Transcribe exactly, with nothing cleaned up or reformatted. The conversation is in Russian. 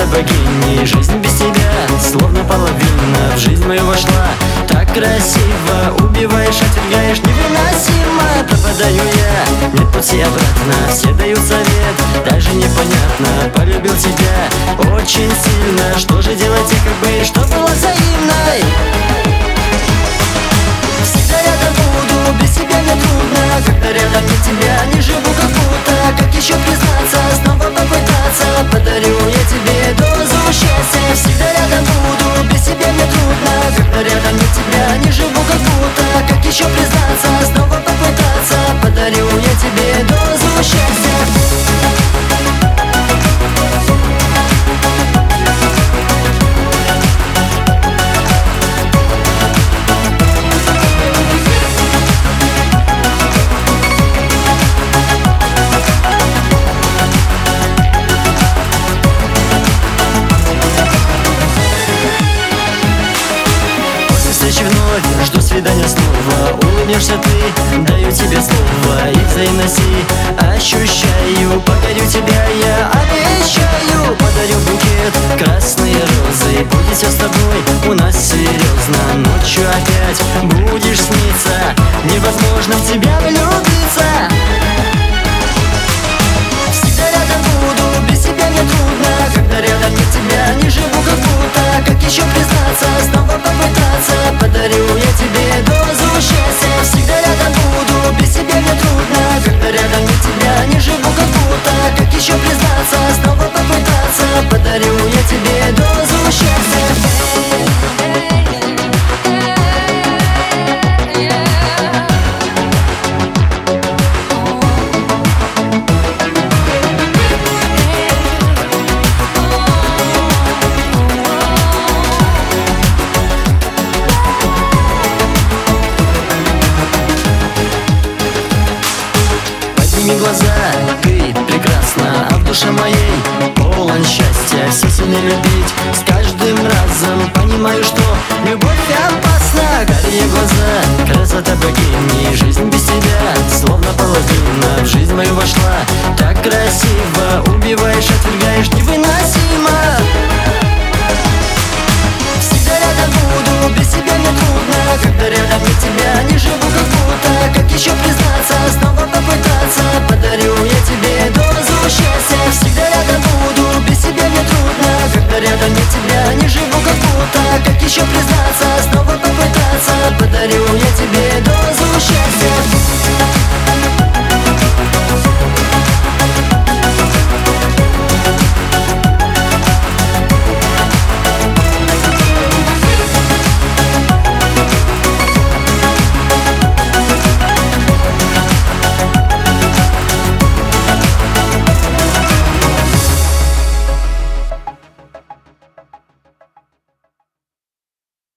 богини. Жизнь без тебя словно половина в жизнь мою вошла. Так красиво, убиваешь, отвергаешь, невыносимо. Пропадаю я, нет пути обратно. Все дают совет, даже непонятно. Полюбил тебя очень сильно. Что же делать и как бы, что было взаимной? Всегда рядом буду, без тебя мне трудно. Когда рядом нет тебя, не живу как будто. Как еще признаться, снова попытаться? Подарю я тебе дозу счастья. Всегда рядом буду, без тебя мне трудно. Когда рядом нет тебя, не живу как будто. Как еще признаться, снова попытаться? Подарю я тебе дозу счастья. Жду свидания снова. Улыбнешься ты, даю тебе слово. И взаимности ощущаю. Покорю тебя, я обещаю. Подарю букет красные розы. Будет все с тобой у нас серьезно. Ночью опять будешь сниться. Невозможно в тебя влюбиться. Всегда рядом буду, без тебя мне трудно. Когда рядом нет тебя, не живу как будто. Как еще признаться, снова попытаться? Подарю я тебе дозу счастья. Всегда рядом буду, без тебя мне трудно. Когда рядом нет тебя, не живу как будто. Как еще признаться, снова попытаться? Подарю я тебе дозу счастья. Глаза, ты прекрасна, а в душе моей полон счастья. Все сильно любить, с каждым разом понимаю, что любовь опасна. Карие глаза,